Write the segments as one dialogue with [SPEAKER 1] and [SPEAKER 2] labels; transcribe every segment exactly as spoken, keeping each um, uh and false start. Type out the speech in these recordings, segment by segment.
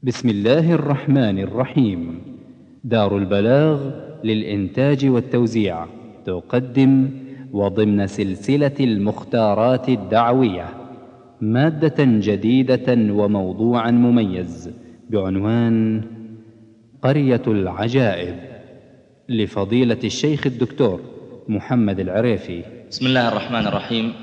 [SPEAKER 1] بسم الله الرحمن الرحيم. دار البلاغ للإنتاج والتوزيع تقدم وضمن سلسلة المختارات الدعوية مادة جديدة وموضوعا مميز بعنوان قرية العجائب لفضيلة الشيخ الدكتور محمد العريفي.
[SPEAKER 2] بسم الله الرحمن الرحيم.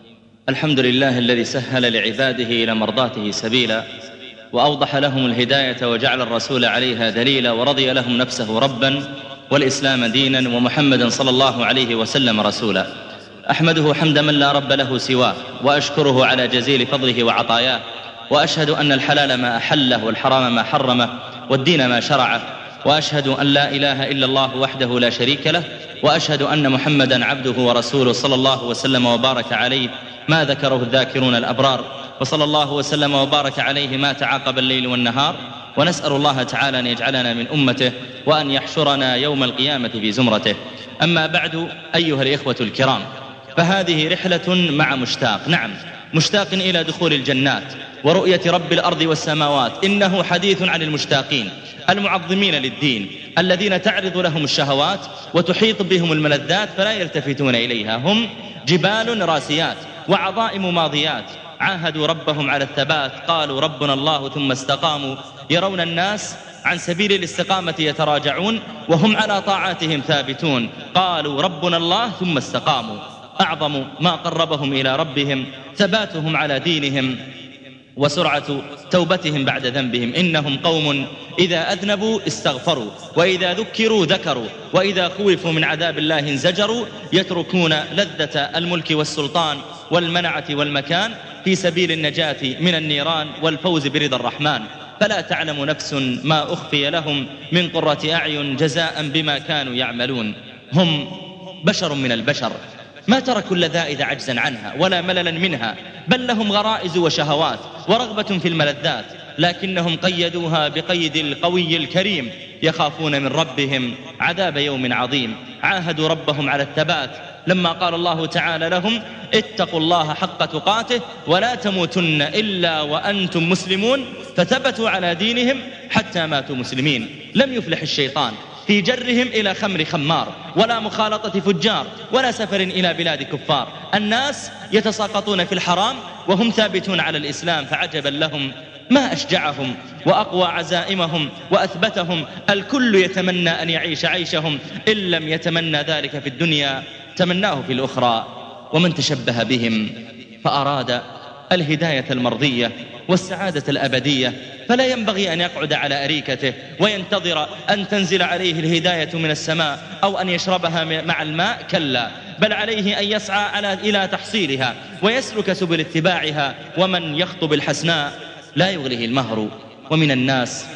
[SPEAKER 2] الحمد لله الذي سهل لعباده إلى مرضاته سبيلا، وأوضح لهم الهداية وجعل الرسول عليها دليلا، ورضي لهم نفسه ربا والإسلام دينا ومحمدا صلى الله عليه وسلم رسولا. أحمده حمد من لا رب له سواه، وأشكره على جزيل فضله وعطاياه، وأشهد أن الحلال ما أحله والحرام ما حرمه والدين ما شرعه، وأشهد أن لا إله إلا الله وحده لا شريك له، وأشهد أن محمدا عبده ورسوله صلى الله وسلم وبارك عليه ما ذكره الذاكرون الأبرار، وصلى الله وسلم وبارك عليه ما تعاقب الليل والنهار. ونسأل الله تعالى أن يجعلنا من أمته وأن يحشرنا يوم القيامة في زمرته. أما بعد، أيها الإخوة الكرام، فهذه رحلة مع مشتاق، نعم مشتاق إلى دخول الجنات ورؤية رب الأرض والسماوات. إنه حديث عن المشتاقين المعظمين للدين، الذين تعرض لهم الشهوات وتحيط بهم الملذات فلا يلتفتون إليها. هم جبال راسيات وعظائم ماضيات، عاهدوا ربهم على الثبات، قالوا ربنا الله ثم استقاموا، يرون الناس عن سبيل الاستقامة يتراجعون وهم على طاعاتهم ثابتون. قالوا ربنا الله ثم استقاموا. أعظم ما قربهم إلى ربهم ثباتهم على دينهم وسرعة توبتهم بعد ذنبهم. إنهم قوم إذا أذنبوا استغفروا، وإذا ذكروا ذكروا، وإذا خوفوا من عذاب الله انزجروا، يتركون لذة الملك والسلطان والمنعة والمكان في سبيل النجاة من النيران والفوز برضا الرحمن. فلا تعلم نفس ما أخفي لهم من قرة أعين جزاء بما كانوا يعملون. هم بشر من البشر، ما تركوا اللذائذ عجزا عنها ولا مللا منها، بل لهم غرائز وشهوات ورغبة في الملذات، لكنهم قيدوها بقيد القوي الكريم، يخافون من ربهم عذاب يوم عظيم. عاهدوا ربهم على الثبات لما قال الله تعالى لهم اتقوا الله حق تقاته ولا تموتن إلا وأنتم مسلمون، فثبتوا على دينهم حتى ماتوا مسلمين. لم يفلح الشيطان في جرهم إلى خمر خمار، ولا مخالطة فجار، ولا سفر إلى بلاد كفار. الناس يتساقطون في الحرام وهم ثابتون على الإسلام، فعجبا لهم ما أشجعهم وأقوى عزائمهم وأثبتهم. الكل يتمنى أن يعيش عيشهم، إن لم يتمنى ذلك في الدنيا تمناه في الأخرى. ومن تشبه بهم فأراد الهداية المرضية والسعادة الأبدية فلا ينبغي أن يقعد على أريكته وينتظر أن تنزل عليه الهداية من السماء أو أن يشربها مع الماء، كلا، بل عليه أن يسعى على إلى تحصيلها ويسلك سبل اتباعها. ومن يخطب الحسناء لا يغره المهر. ومن الناس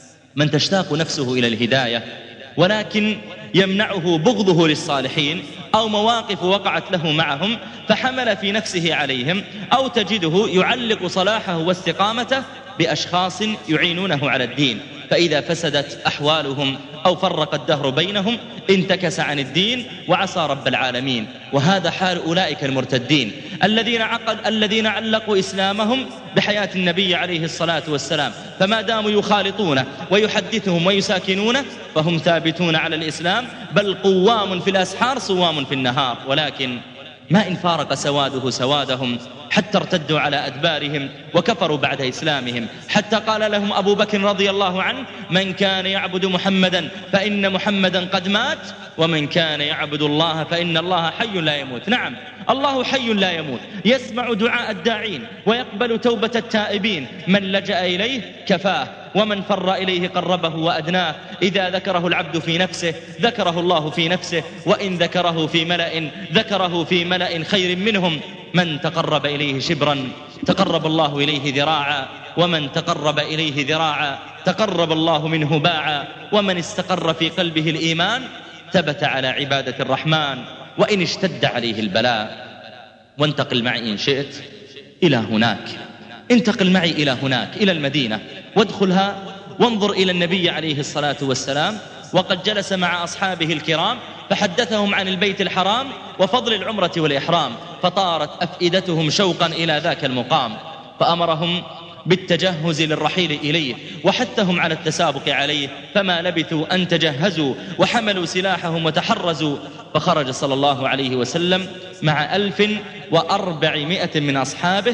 [SPEAKER 2] من تشتاق نفسه إلى الهداية ولكن يمنعه بغضه للصالحين أو مواقف وقعت له معهم فحمل في نفسه عليهم، أو تجده يعلق صلاحه واستقامته بأشخاص يعينونه على الدين، فإذا فسدت أحوالهم أو فرق الدهر بينهم انتكس عن الدين وعصى رب العالمين. وهذا حال أولئك المرتدين الذين عقد الذين علقوا إسلامهم بحياة النبي عليه الصلاة والسلام، فما داموا يخالطونه ويحدثهم ويساكنونه فهم ثابتون على الإسلام، بل قوام في الأسحار صوام في النهار. ولكن ما إن فارق سواده سوادهم حتى ارتدوا على أدبارهم وكفروا بعد إسلامهم، حتى قال لهم أبو بكر رضي الله عنه من كان يعبد محمدا فإن محمدا قد مات، ومن كان يعبد الله فإن الله حي لا يموت. نعم، الله حي لا يموت، يسمع دعاء الداعين ويقبل توبة التائبين. من لجأ إليه كفاه، ومن فر إليه قربه وأدناه. إذا ذكره العبد في نفسه ذكره الله في نفسه، وإن ذكره في ملأ ذكره في ملأ خير منهم. من تقرب إليه شبرا تقرب الله إليه ذراعا، ومن تقرب إليه ذراعا تقرب الله منه باعا. ومن استقر في قلبه الإيمان ثبت على عبادة الرحمن وإن اشتد عليه البلاء. وانتقل معي إن شئت إلى هناك، انتقل معي إلى هناك إلى المدينة وادخلها وانظر إلى النبي عليه الصلاة والسلام وقد جلس مع أصحابه الكرام فحدثهم عن البيت الحرام وفضل العمرة والإحرام، فطارت أفئدتهم شوقا إلى ذاك المقام، فأمرهم بالتجهز للرحيل إليه وحثهم على التسابق عليه، فما لبثوا أن تجهزوا وحملوا سلاحهم وتحرزوا، فخرج صلى الله عليه وسلم مع ألف وأربعمائة من أصحابه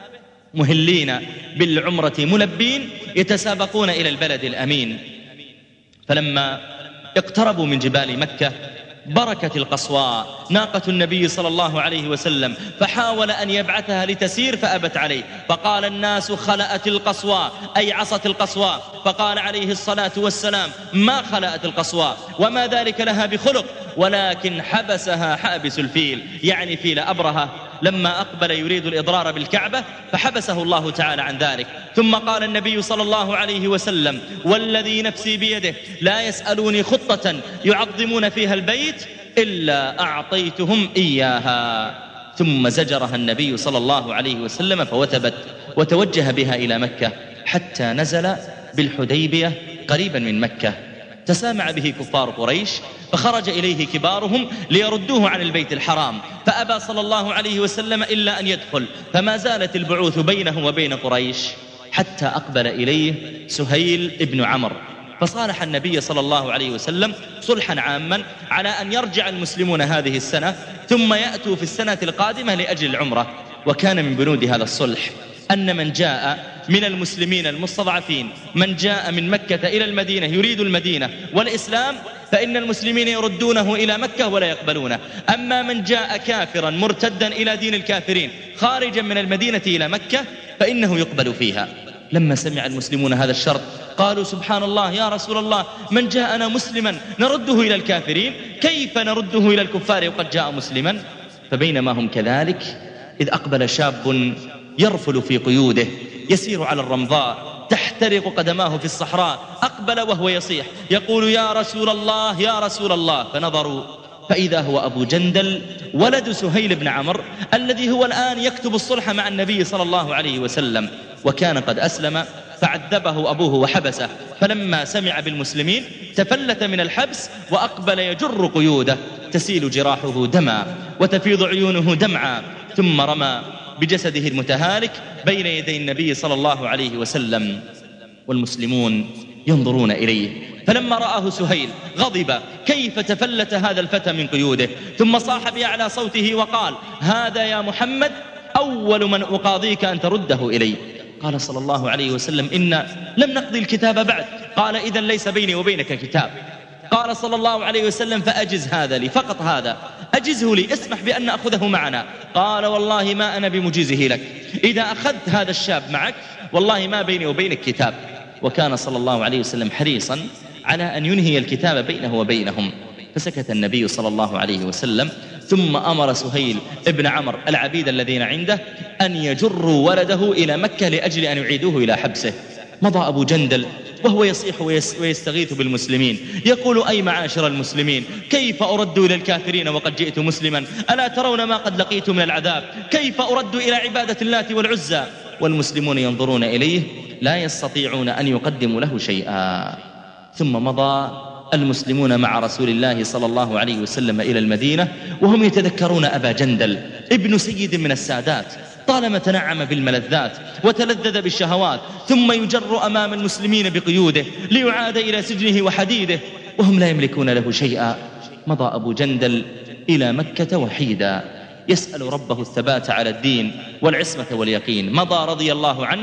[SPEAKER 2] مهلين بالعمرة ملبين يتسابقون إلى البلد الأمين. فلما اقتربوا من جبال مكة بركت القصواء ناقة النبي صلى الله عليه وسلم، فحاول أن يبعثها لتسير فأبت عليه، فقال الناس خلأت القصواء أي عصت القصواء، فقال عليه الصلاة والسلام ما خلأت القصواء وما ذلك لها بخلق، ولكن حبسها حابس الفيل، يعني فيل أبرهة لما أقبل يريد الإضرار بالكعبة فحبسه الله تعالى عن ذلك. ثم قال النبي صلى الله عليه وسلم والذي نفسي بيده لا يسألوني خطة يعظمون فيها البيت إلا أعطيتهم إياها. ثم زجرها النبي صلى الله عليه وسلم فوثبت وتوجه بها إلى مكة حتى نزل بالحديبية قريبا من مكة. تسامع به كفار قريش فخرج إليه كبارهم ليردوه عن البيت الحرام، فأبى صلى الله عليه وسلم إلا أن يدخل، فما زالت البعوث بينه وبين قريش حتى أقبل إليه سهيل ابن عمرو، فصالح النبي صلى الله عليه وسلم صلحا عاما على أن يرجع المسلمون هذه السنة ثم يأتوا في السنة القادمة لأجل العمرة. وكان من بنود هذا الصلح أن من جاء من المسلمين المستضعفين من جاء من مكة إلى المدينة يريد المدينة والإسلام فإن المسلمين يردونه إلى مكة ولا يقبلونه، أما من جاء كافرا مرتدا إلى دين الكافرين خارجا من المدينة إلى مكة فإنه يقبل فيها. لما سمع المسلمون هذا الشرط قالوا سبحان الله يا رسول الله من جاءنا مسلما نرده إلى الكافرين، كيف نرده إلى الكفار وقد جاء مسلما؟ فبينما هم كذلك إذ أقبل شاب يرفل في قيوده يسير على الرمضاء تحترق قدماه في الصحراء، أقبل وهو يصيح يقول يا رسول الله يا رسول الله، فنظروا فإذا هو أبو جندل ولد سهيل بن عمرو الذي هو الآن يكتب الصلح مع النبي صلى الله عليه وسلم، وكان قد أسلم فعذبه أبوه وحبسه، فلما سمع بالمسلمين تفلت من الحبس وأقبل يجر قيوده تسيل جراحه دما وتفيض عيونه دمعا، ثم رمى بجسده المتهالك بين يدي النبي صلى الله عليه وسلم والمسلمون ينظرون إليه. فلما رآه سهيل غضب كيف تفلت هذا الفتى من قيوده، ثم صاح بأعلى صوته وقال هذا يا محمد أول من أقاضيك أن ترده إلي. قال صلى الله عليه وسلم إن لم نقضي الكتاب بعد، قال إذن ليس بيني وبينك كتاب. قال صلى الله عليه وسلم فأجز هذا لي، فقط هذا أجزه لي، اسمح بأن نأخذه معنا. قال والله ما أنا بمجيزه لك، إذا أخذت هذا الشاب معك والله ما بيني وبينك كتاب. وكان صلى الله عليه وسلم حريصا على أن ينهي الكتاب بينه وبينهم، فسكت النبي صلى الله عليه وسلم، ثم أمر سهيل ابن عمرو العبيد الذين عنده أن يجروا ولده إلى مكة لأجل أن يعيدوه إلى حبسه. مضى أبو جندل وهو يصيح ويستغيث بالمسلمين يقول أي معاشر المسلمين كيف أرد إلى الكافرين وقد جئت مسلما؟ ألا ترون ما قد لقيت من العذاب؟ كيف أرد إلى عبادة اللات والعزى؟ والمسلمون ينظرون إليه لا يستطيعون أن يقدموا له شيئا. ثم مضى المسلمون مع رسول الله صلى الله عليه وسلم إلى المدينة وهم يتذكرون أبا جندل ابن سيد من السادات طالما تنعم بالملذات وتلذذ بالشهوات، ثم يجر أمام المسلمين بقيوده ليعاد إلى سجنه وحديده وهم لا يملكون له شيئا. مضى أبو جندل إلى مكة وحيدا يسأل ربه الثبات على الدين والعصمة واليقين. مضى رضي الله عنه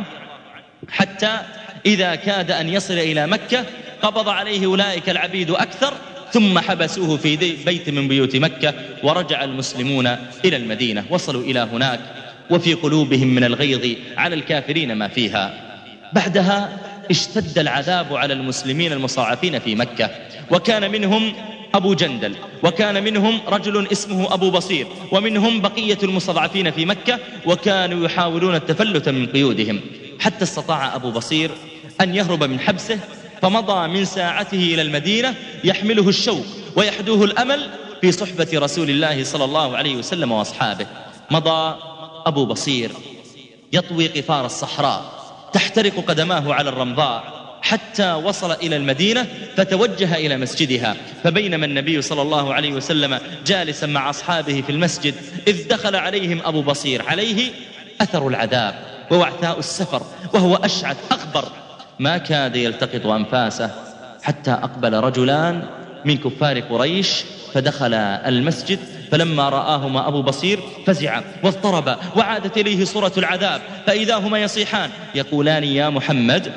[SPEAKER 2] حتى إذا كاد أن يصل إلى مكة قبض عليه أولئك العبيد أكثر، ثم حبسوه في بيت من بيوت مكة، ورجع المسلمون إلى المدينة. وصلوا إلى هناك وفي قلوبهم من الغيظ على الكافرين ما فيها. بعدها اشتد العذاب على المسلمين المصاعفين في مكة، وكان منهم أبو جندل، وكان منهم رجل اسمه أبو بصير، ومنهم بقية المستضعفين في مكة، وكانوا يحاولون التفلت من قيودهم، حتى استطاع أبو بصير أن يهرب من حبسه، فمضى من ساعته إلى المدينة يحمله الشوق ويحدوه الأمل في صحبة رسول الله صلى الله عليه وسلم وأصحابه. مضى أبو بصير يطوي قفار الصحراء تحترق قدماه على الرمضاء حتى وصل إلى المدينة فتوجه إلى مسجدها. فبينما النبي صلى الله عليه وسلم جالسا مع أصحابه في المسجد إذ دخل عليهم أبو بصير عليه أثر العذاب ووعثاء السفر وهو أشعث أغبر، ما كاد يلتقط أنفاسه حتى أقبل رجلان من كفار قريش فدخل المسجد، فلما رآهما أبو بصير فزع واضطرب، وعادت إليه صورة العذاب، فإذا هما يصيحان يقولان يا محمد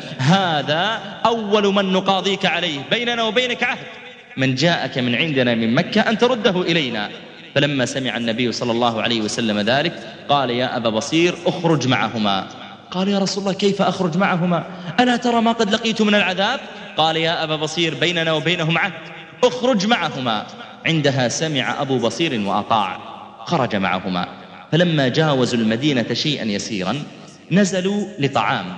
[SPEAKER 2] هذا أول من نقاضيك عليه، بيننا وبينك عهد، من جاءك من عندنا من مكة أن ترده إلينا. فلما سمع النبي صلى الله عليه وسلم ذلك قال يا أبا بصير اخرج معهما. قال يا رسول الله كيف أخرج معهما؟ ألا ترى ما قد لقيت من العذاب؟ قال يا أبا بصير بيننا وبينهم عهد، اخرج معهما. عندها سمع أبو بصير وأطاع، خرج معهما. فلما جاوزوا المدينة شيئا يسيرا نزلوا لطعام،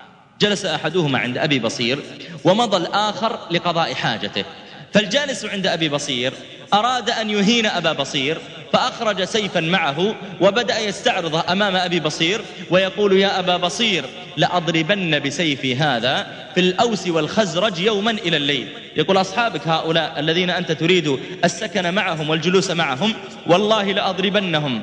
[SPEAKER 2] جلس أحدهما عند أبي بصير ومضى الآخر لقضاء حاجته، فالجالس عند أبي بصير أراد أن يهين أبا بصير فأخرج سيفا معه وبدأ يستعرض أمام أبي بصير ويقول يا أبا بصير لأضربن بسيفي هذا في الأوس والخزرج يوما إلى الليل. يقول أصحابك هؤلاء الذين أنت تريد السكن معهم والجلوس معهم والله لأضربنهم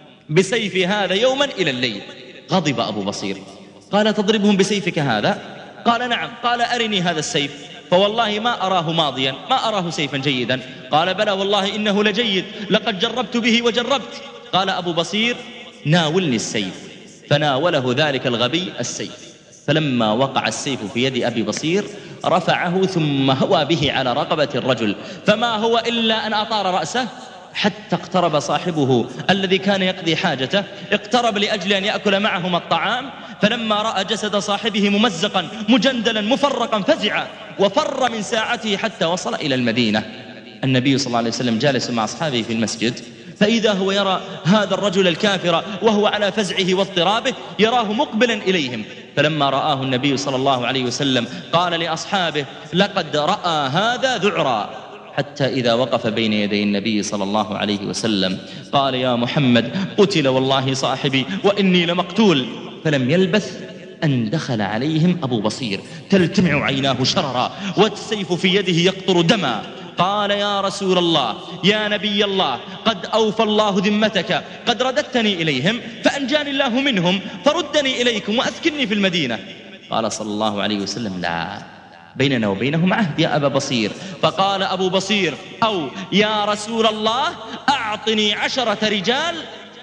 [SPEAKER 2] بسيفي هذا يوما إلى الليل. غضب أبو بصير قال تضربهم بسيفك هذا؟ قال نعم. قال أرني هذا السيف، فوالله ما أراه ماضيا، ما أراه سيفا جيدا. قال بلى والله إنه لجيد، لقد جربت به وجربت. قال أبو بصير ناولني السيف، فناوله ذلك الغبي السيف، فلما وقع السيف في يد أبي بصير رفعه ثم هوى به على رقبة الرجل، فما هو إلا أن أطار رأسه حتى اقترب صاحبه الذي كان يقضي حاجته، اقترب لأجل أن يأكل معهم الطعام، فلما رأى جسد صاحبه ممزقا مجندلا مفرقا فزع وفر من ساعته حتى وصل إلى المدينة. النبي صلى الله عليه وسلم جالس مع أصحابه في المسجد، فإذا هو يرى هذا الرجل الكافر وهو على فزعه واضطرابه يراه مقبلا إليهم، فلما رآه النبي صلى الله عليه وسلم قال لأصحابه لقد رأى هذا ذعرا، حتى إذا وقف بين يدي النبي صلى الله عليه وسلم قال يا محمد قتل والله صاحبي وإني لمقتول. فلم يلبث أن دخل عليهم أبو بصير تلتمع عيناه شررا والسيف في يده يقطر دما. قال يا رسول الله يا نبي الله قد أوفى الله ذمتك، قد رددتني إليهم فأنجاني الله منهم، فردني إليكم وأسكنني في المدينة. قال صلى الله عليه وسلم لا، بيننا وبينهم عهد يا أبا بصير. فقال أبو بصير أو يا رسول الله أعطني عشرة رجال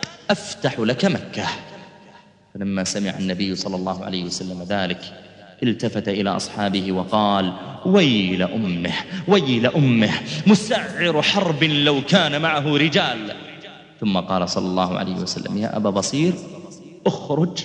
[SPEAKER 2] أفتح لك مكة. فلما سمع النبي صلى الله عليه وسلم ذلك التفت إلى أصحابه وقال ويل أمه ويل أمه مسعر حرب لو كان معه رجال. ثم قال صلى الله عليه وسلم يا أبا بصير اخرج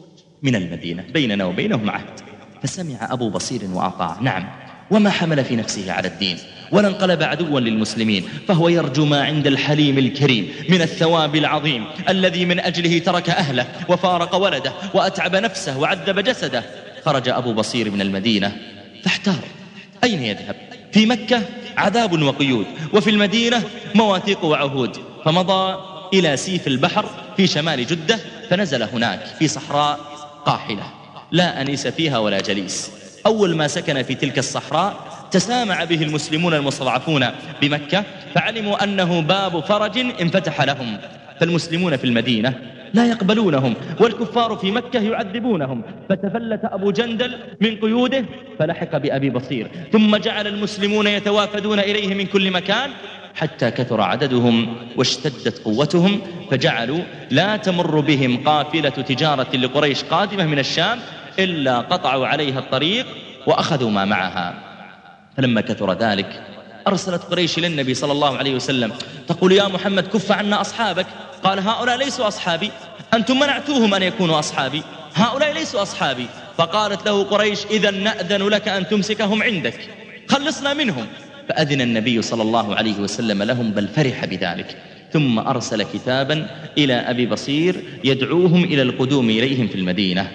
[SPEAKER 2] من المدينة، بيننا وبينهم عهد. فسمع أبو بصير وأطاع. نعم، وما حمل في نفسه على الدين ولا انقلب عدوا للمسلمين، فهو يرجو ما عند الحليم الكريم من الثواب العظيم الذي من أجله ترك أهله وفارق ولده وأتعب نفسه وعذب جسده. خرج أبو بصير من المدينة فاحتار أين يذهب؟ في مكة عذاب وقيود، وفي المدينة مواثيق وعهود. فمضى إلى سيف البحر في شمال جدة، فنزل هناك في صحراء قاحلة لا أنيس فيها ولا جليس. أول ما سكن في تلك الصحراء تسامع به المسلمون المستضعفون بمكة، فعلموا أنه باب فرج انفتح لهم، فالمسلمون في المدينة لا يقبلونهم والكفار في مكة يعذبونهم. فتفلت أبو جندل من قيوده فلحق بأبي بصير، ثم جعل المسلمون يتوافدون إليه من كل مكان حتى كثر عددهم واشتدت قوتهم، فجعلوا لا تمر بهم قافلة تجارة لقريش قادمة من الشام إلا قطعوا عليها الطريق وأخذوا ما معها. فلما كثر ذلك أرسلت قريش للنبي صلى الله عليه وسلم تقول يا محمد كف عنا أصحابك. قال هؤلاء ليسوا أصحابي، أنتم منعتوهم أن يكونوا أصحابي، هؤلاء ليسوا أصحابي. فقالت له قريش إذا نأذن لك أن تمسكهم عندك، خلصنا منهم. فأذن النبي صلى الله عليه وسلم لهم، بل فرح بذلك. ثم أرسل كتابا إلى أبي بصير يدعوهم إلى القدوم إليهم في المدينة.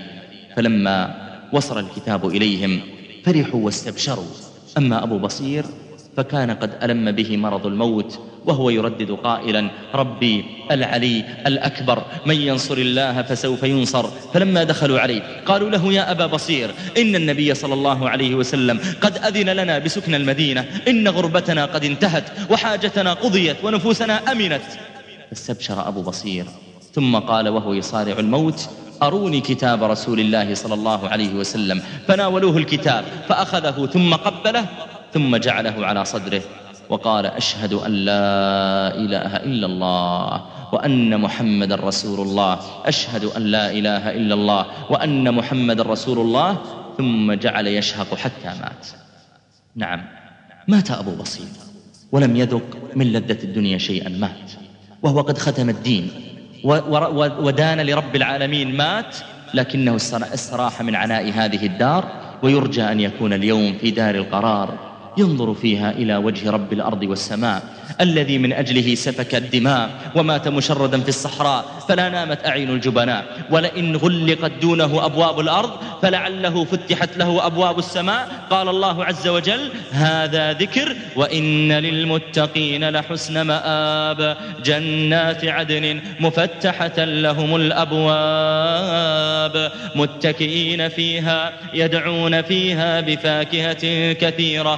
[SPEAKER 2] فلما وصل الكتاب إليهم فرحوا واستبشروا. أما أبو بصير فكان قد ألم به مرض الموت، وهو يردد قائلا ربي العلي الأكبر من ينصر الله فسوف ينصر. فلما دخلوا عليه قالوا له يا أبا بصير إن النبي صلى الله عليه وسلم قد أذن لنا بسكن المدينة، إن غربتنا قد انتهت وحاجتنا قضيت ونفوسنا أمنت. فاستبشر أبو بصير ثم قال وهو يصارع الموت أروني كتاب رسول الله صلى الله عليه وسلم. فناولوه الكتاب فأخذه ثم قبله ثم جعله على صدره وقال أشهد أن لا إله إلا الله وأن محمد رسول الله، أشهد أن لا إله إلا الله وأن محمد رسول الله، ثم جعل يشهق حتى مات. نعم، مات أبو بصير ولم يذق من لذة الدنيا شيئا، مات وهو قد ختم الدين ودان لرب العالمين، مات لكنه استراح من عناء هذه الدار، ويرجى أن يكون اليوم في دار القرار ينظر فيها إلى وجه رب الأرض والسماء الذي من أجله سفك الدماء ومات مشردا في الصحراء فلا نامت أعين الجبناء، ولئن غلقت دونه أبواب الأرض فلعله فتحت له أبواب السماء. قال الله عز وجل هذا ذكر وإن للمتقين لحسن مآب، جنات عدن مفتحة لهم الأبواب متكئين فيها يدعون فيها بفاكهة كثيرة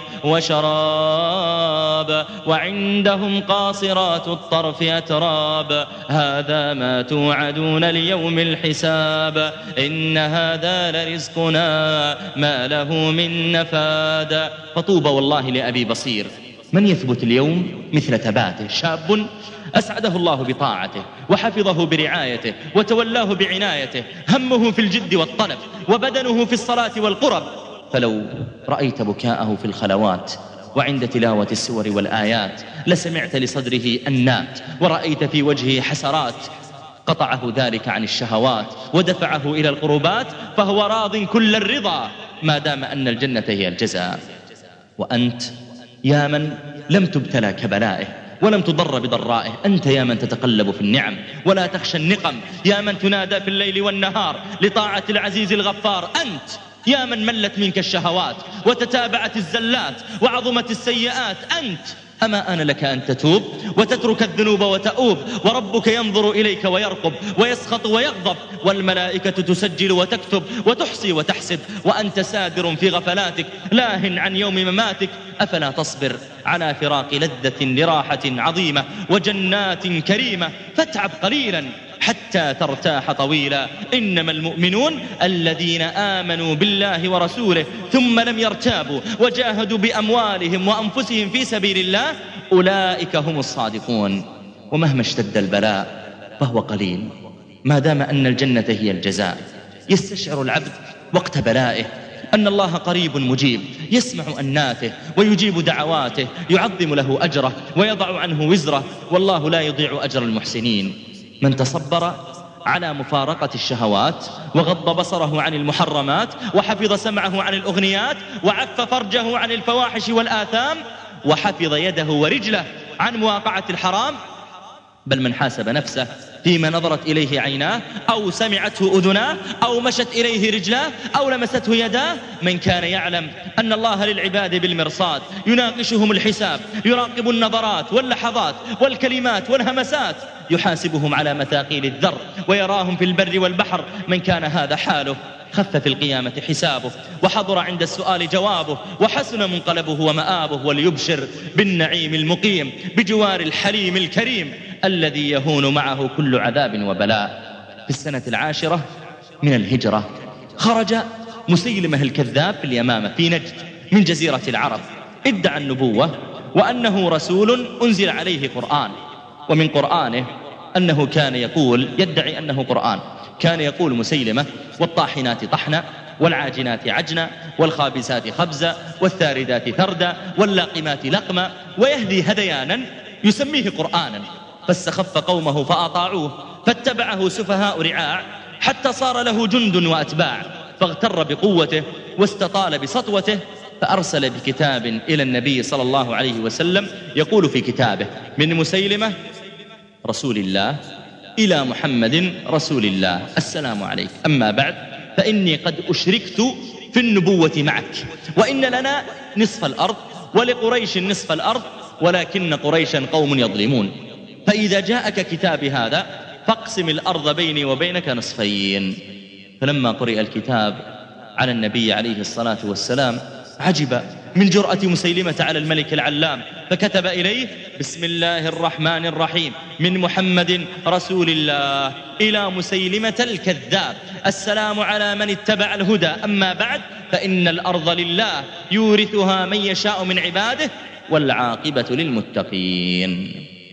[SPEAKER 2] وشراب، وعندهم قاصرات الطرف أتراب، هذا ما توعدون ليوم الحساب، إن هذا لرزقنا ما له من نفاد. فطوبى والله لأبي بصير، من يثبت اليوم مثل ثباته، شاب أسعده الله بطاعته وحفظه برعايته وتولاه بعنايته، همه في الجد والطلب وبدنه في الصلاة والقرب. فلو رأيت بكاءه في الخلوات وعند تلاوة السور والآيات لسمعت لصدره النات، ورأيت في وجهه حسرات، قطعه ذلك عن الشهوات ودفعه إلى القربات، فهو راض كل الرضا ما دام أن الجنة هي الجزاء. وأنت يا من لم تبتلى كبلائه ولم تضر بضرائه، أنت يا من تتقلب في النعم ولا تخشى النقم، يا من تنادى في الليل والنهار لطاعة العزيز الغفار، أنت يا من ملت منك الشهوات وتتابعت الزلات وعظمت السيئات، أنت أما آن لك أن تتوب وتترك الذنوب وتؤوب، وربك ينظر إليك ويرقب ويسخط ويغضب، والملائكة تسجل وتكتب وتحصي وتحسب، وأنت سادر في غفلاتك لاهٍ عن يوم مماتك. أفلا تصبر على فراق لذة لراحة عظيمة وجنات كريمة، فاتعب قليلا حتى ترتاح طويلا. إنما المؤمنون الذين آمنوا بالله ورسوله ثم لم يرتابوا وجاهدوا بأموالهم وأنفسهم في سبيل الله، أولئك هم الصادقون. ومهما اشتد البلاء فهو قليل ما دام أن الجنة هي الجزاء. يستشعر العبد وقت بلائه أن الله قريب مجيب، يسمع أناته ويجيب دعواته، يعظم له أجره ويضع عنه وزره، والله لا يضيع أجر المحسنين. من تصبر على مفارقة الشهوات وغض بصره عن المحرمات وحفظ سمعه عن الأغنيات وعف فرجه عن الفواحش والآثام وحفظ يده ورجله عن مواقعة الحرام، بل من حاسب نفسه فيما نظرت إليه عيناه أو سمعته أذناه أو مشت إليه رجلاه أو لمسته يداه، من كان يعلم أن الله للعباد بالمرصاد يناقشهم الحساب، يراقب النظرات واللحظات والكلمات والهمسات، يحاسبهم على مثاقيل الذر ويراهم في البر والبحر، من كان هذا حاله خف في القيامة حسابه وحضر عند السؤال جوابه وحسن منقلبه ومآبه، وليبشر بالنعيم المقيم بجوار الحليم الكريم الذي يهون معه كل عذاب وبلاء. في السنة العاشرة من الهجرة خرج مسيلمة الكذاب في اليمامة في نجد من جزيرة العرب، ادعى النبوة وأنه رسول أنزل عليه قرآن، ومن قرآنه أنه كان يقول، يدعي أنه قرآن، كان يقول مسيلمة والطاحنات طحنا والعاجنات عجنا والخابزات خبزا والثاردات ثردا واللاقمات لقما، ويهدي هديانا يسميه قرآنا. فاستخف قومه فأطاعوه فاتبعه سفهاء رعاع حتى صار له جند وأتباع، فاغتر بقوته واستطال بسطوته، فأرسل بكتاب إلى النبي صلى الله عليه وسلم يقول في كتابه: من مسيلمة رسول الله إلى محمد رسول الله، السلام عليك، أما بعد فإني قد أشركت في النبوة معك، وإن لنا نصف الأرض ولقريش نصف الأرض، ولكن قريشا قوم يظلمون، فإذا جاءك كتابي هذا فاقسم الأرض بيني وبينك نصفين. فلما قرئ الكتاب على النبي عليه الصلاة والسلام عجب من جرأة مسيلمة على الملك العلام، فكتب إليه: بسم الله الرحمن الرحيم، من محمد رسول الله إلى مسيلمة الكذاب، السلام على من اتبع الهدى، أما بعد فإن الأرض لله يورثها من يشاء من عباده والعاقبة للمتقين.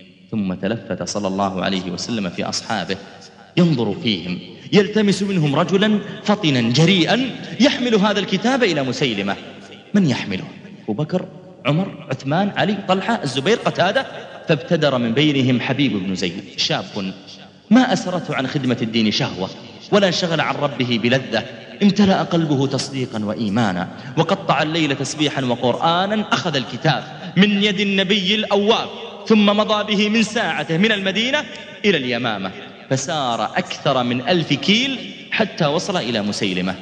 [SPEAKER 2] ثم تلفت صلى الله عليه وسلم في أصحابه ينظر فيهم، يلتمس منهم رجلا فطنا جريئا يحمل هذا الكتاب إلى مسيلمة. من يحمله؟ أبو بكر، عمر، عثمان، علي، طلحة، الزبير، قتادة. فابتدر من بينهم حبيب بن زيد، شاب ما أسرته عن خدمة الدين شهوة ولا انشغل عن ربه بلذة، امتلأ قلبه تصديقا وإيمانا، وقطع الليل تسبيحا وقرآنا. أخذ الكتاب من يد النبي الأواب، ثم مضى به من ساعته من المدينة إلى اليمامة، فسار أكثر من ألف كيل حتى وصل إلى مسيلمة.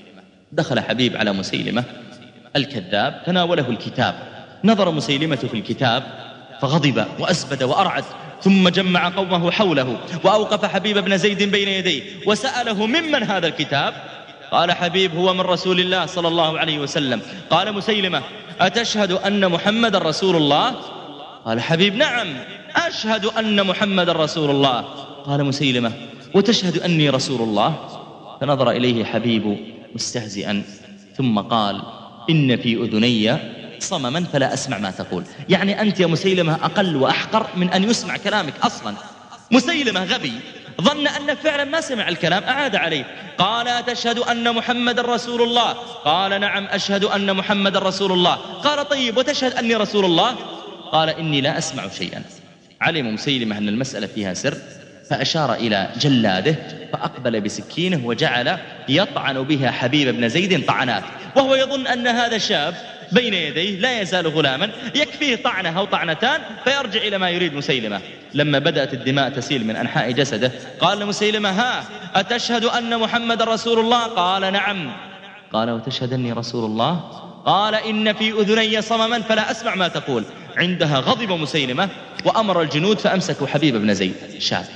[SPEAKER 2] دخل حبيب على مسيلمة الكذاب، تناوله الكتاب، نظر مسيلمة في الكتاب فغضب وأسبد وأرعد، ثم جمع قومه حوله وأوقف حبيب بن زيد بين يديه وسأله: ممن هذا الكتاب؟ قال حبيب: هو من رسول الله صلى الله عليه وسلم. قال مسيلمة: أتشهد أن محمد رسول الله؟ قال حبيب: نعم أشهد أن محمد رسول الله. قال مسيلمة: وتشهد أني رسول الله؟ فنظر إليه حبيب مستهزئا، ثم قال: إن في أذني صمما فلا أسمع ما تقول. يعني أنت يا مسيلمة أقل وأحقر من أن يسمع كلامك أصلا. مسيلمة غبي ظن أنه فعلا ما سمع الكلام، أعاد عليه. قال: أتشهد أن محمد رسول الله؟ قال: نعم أشهد أن محمد رسول الله. قال: طيب وتشهد أني رسول الله؟ قال: إني لا أسمع شيئا. علم مسيلمة أن المسألة فيها سر، فأشار إلى جلاده فأقبل بسكينه وجعل يطعن بها حبيب بن زيد طعنات، وهو يظن أن هذا الشاب بين يديه لا يزال غلاما يكفيه طعنة أو طعنتان فيرجع إلى ما يريد مسيلمة. لما بدأت الدماء تسيل من أنحاء جسده قال لمسيلمة: ها أتشهد أن محمد رسول الله؟ قال: نعم. قال: وتشهد أني رسول الله؟ قال: إن في أذني صمما فلا أسمع ما تقول. عندها غضب مسيلمة وأمر الجنود فأمسكوا حبيب بن زيد شاب،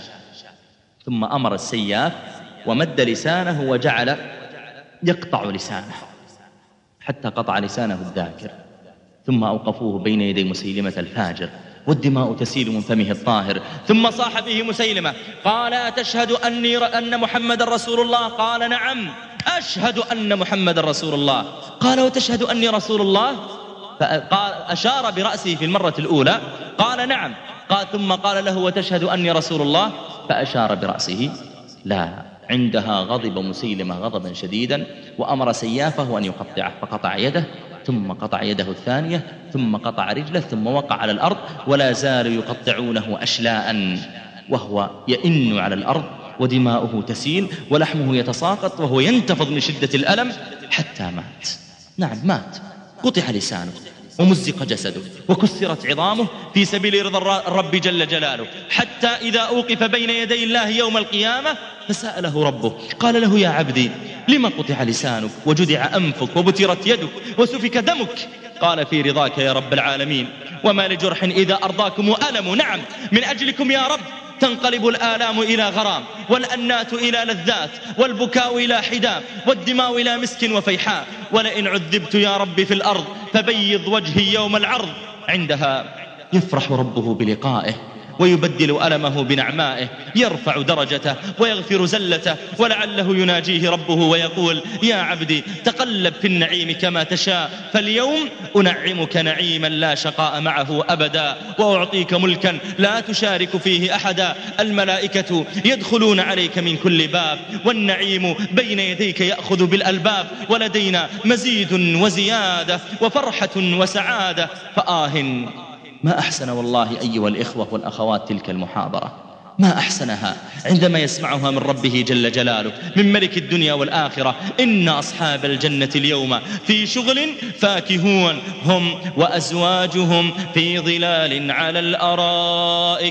[SPEAKER 2] ثم أمر السياف ومد لسانه وجعل يقطع لسانه حتى قطع لسانه الذاكر، ثم أوقفوه بين يدي مسيلمة الفاجر والدماء تسيل من فمه الطاهر. ثم صاح به مسيلمة قال: أتشهد أني ر... أن محمد رسول الله؟ قال: نعم أشهد أن محمد رسول الله. قال: وتشهد أني رسول الله؟ فقال أشار برأسه في المرة الأولى قال: نعم. قال ثم قال له: وتشهد أني رسول الله؟ فأشار برأسه لا. عندها غضب مسيلمة غضبا شديدا وأمر سيافه أن يقطعه، فقطع يده ثم قطع يده الثانية ثم قطع رجله ثم وقع على الأرض، ولا زالوا يقطعونه أشلاء وهو يئن على الأرض ودماؤه تسيل ولحمه يتساقط وهو ينتفض من شدة الألم حتى مات. نعم مات، قطع لسانه ومزق جسده وكسرت عظامه في سبيل رضا الرب جل جلاله، حتى إذا أوقف بين يدي الله يوم القيامة فسأله ربه قال له: يا عبدي لما قطع لسانك وجدع أنفك وبترت يدك وسفك دمك؟ قال: في رضاك يا رب العالمين، وما لجرح إذا أرضاكم ألم. نعم من أجلكم يا رب تنقلب الآلام إلى غرام، والأنات إلى لذات، والبكاء إلى حدام، والدماء إلى مسك وفيحاء، ولئن عذبت يا رب في الأرض فبيض وجهي يوم العرض. عندها يفرح ربه بلقائه ويبدل ألمه بنعمائه، يرفع درجته ويغفر زلته، ولعله يناجيه ربه ويقول: يا عبدي تقلب في النعيم كما تشاء، فاليوم أنعمك نعيما لا شقاء معه أبدا، وأعطيك ملكا لا تشارك فيه أحدا. الملائكة يدخلون عليك من كل باب، والنعيم بين يديك يأخذ بالألباب، ولدينا مزيد وزيادة وفرحة وسعادة. فآه ما أحسن والله أيها الإخوة والأخوات تلك المحاضرة، ما أحسنها عندما يسمعها من ربه جل جلاله من ملك الدنيا والآخرة: إن أصحاب الجنة اليوم في شغل فاكهون، هم وأزواجهم في ظلال على الأرائك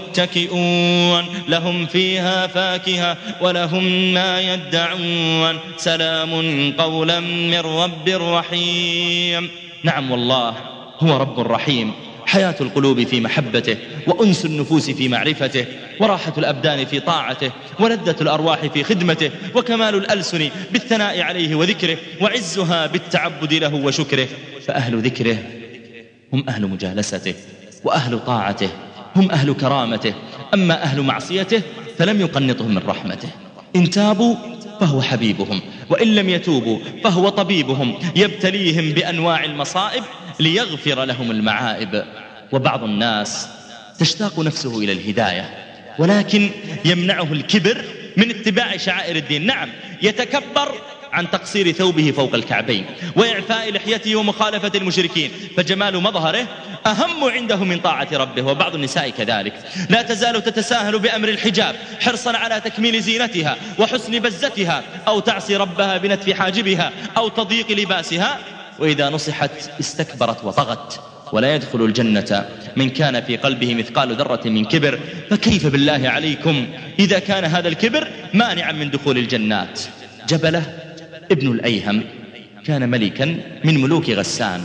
[SPEAKER 2] متكئون، لهم فيها فاكهة ولهم ما يدعون، سلام قولا من رب رحيم. نعم والله هو رب رحيم، حياة القلوب في محبته، وأنس النفوس في معرفته، وراحة الأبدان في طاعته، ولذة الأرواح في خدمته، وكمال الألسن بالثناء عليه وذكره، وعزها بالتعبد له وشكره. فأهل ذكره هم أهل مجالسته، وأهل طاعته هم أهل كرامته، أما أهل معصيته فلم يقنطهم من رحمته. إن تابوا فهو حبيبهم، وإن لم يتوبوا فهو طبيبهم، يبتليهم بأنواع المصائب ليغفر لهم المعائب. وبعض الناس تشتاق نفسه إلى الهداية، ولكن يمنعه الكبر من اتباع شعائر الدين. نعم، يتكبر عن تقصير ثوبه فوق الكعبين، وإعفاء لحيته، ومخالفة المشركين، فجمال مظهره أهم عنده من طاعة ربه. وبعض النساء كذلك لا تزال تتساهل بأمر الحجاب حرصا على تكميل زينتها وحسن بزتها، أو تعصي ربها بنتف حاجبها أو تضييق لباسها، وإذا نصحت استكبرت وطغت. ولا يدخل الجنة من كان في قلبه مثقال ذرة من كبر، فكيف بالله عليكم إذا كان هذا الكبر مانعا من دخول الجنات. جبلة ابن الأيهم كان ملكا من ملوك غسان،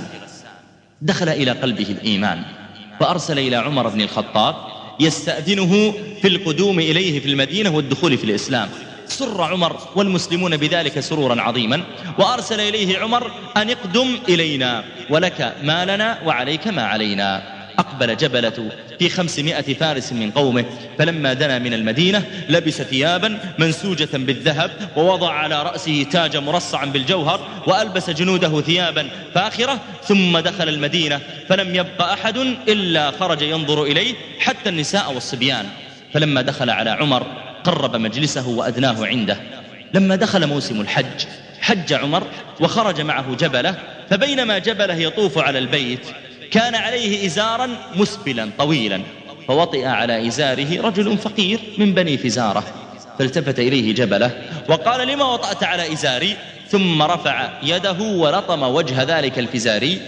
[SPEAKER 2] دخل إلى قلبه الإيمان، فأرسل إلى عمر بن الخطاب يستأذنه في القدوم إليه في المدينة والدخول في الإسلام. سر عمر والمسلمون بذلك سرورا عظيما، وأرسل إليه عمر أن اقدم إلينا ولك ما لنا وعليك ما علينا. أقبل جبلة في خمسمائة فارس من قومه، فلما دنا من المدينة لبس ثيابا منسوجة بالذهب، ووضع على رأسه تاج مرصعا بالجوهر، وألبس جنوده ثيابا فاخرة، ثم دخل المدينة، فلم يبق أحد إلا خرج ينظر إليه، حتى النساء والصبيان. فلما دخل على عمر قرب مجلسه وأدناه عنده. لما دخل موسم الحج حج عمر وخرج معه جبلة، فبينما جبلة يطوف على البيت كان عليه إزارا مسبلا طويلا، فوطئ على إزاره رجل فقير من بني فزارة، فالتفت إليه جبلة وقال: لما وطأت على إزاري؟ ثم رفع يده ولطم وجه ذلك الفزاري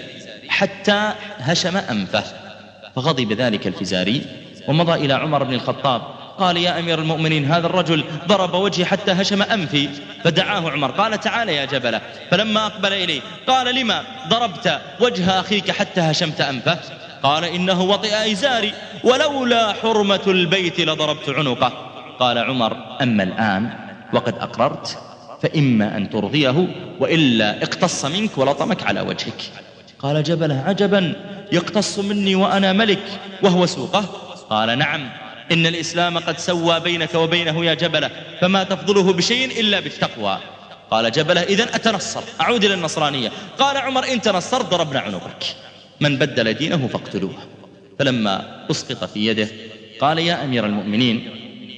[SPEAKER 2] حتى هشم أنفه، فغضب ذلك الفزاري ومضى إلى عمر بن الخطاب قال: يا أمير المؤمنين، هذا الرجل ضرب وجهي حتى هشم أنفي. فدعاه عمر قال: تعال يا جبلة. فلما أقبل إليه قال: لما ضربت وجه أخيك حتى هشمت أنفه؟ قال: إنه وطئ إزاري، ولولا حرمة البيت لضربت عنقه. قال عمر: أما الآن وقد أقررت فإما أن ترضيه، وإلا اقتص منك ولطمك على وجهك. قال جبلة: عجبا، يقتص مني وأنا ملك وهو سوقه؟ قال: نعم، إن الإسلام قد سوى بينك وبينه يا جبلة، فما تفضله بشيء إلا بالتقوى. قال جبلة: إذن أتنصر، أعود إلى النصرانية. قال عمر: إن تنصرت ضربنا عنقك، من بدل دينه فاقتلوه. فلما أسقط في يده قال: يا أمير المؤمنين،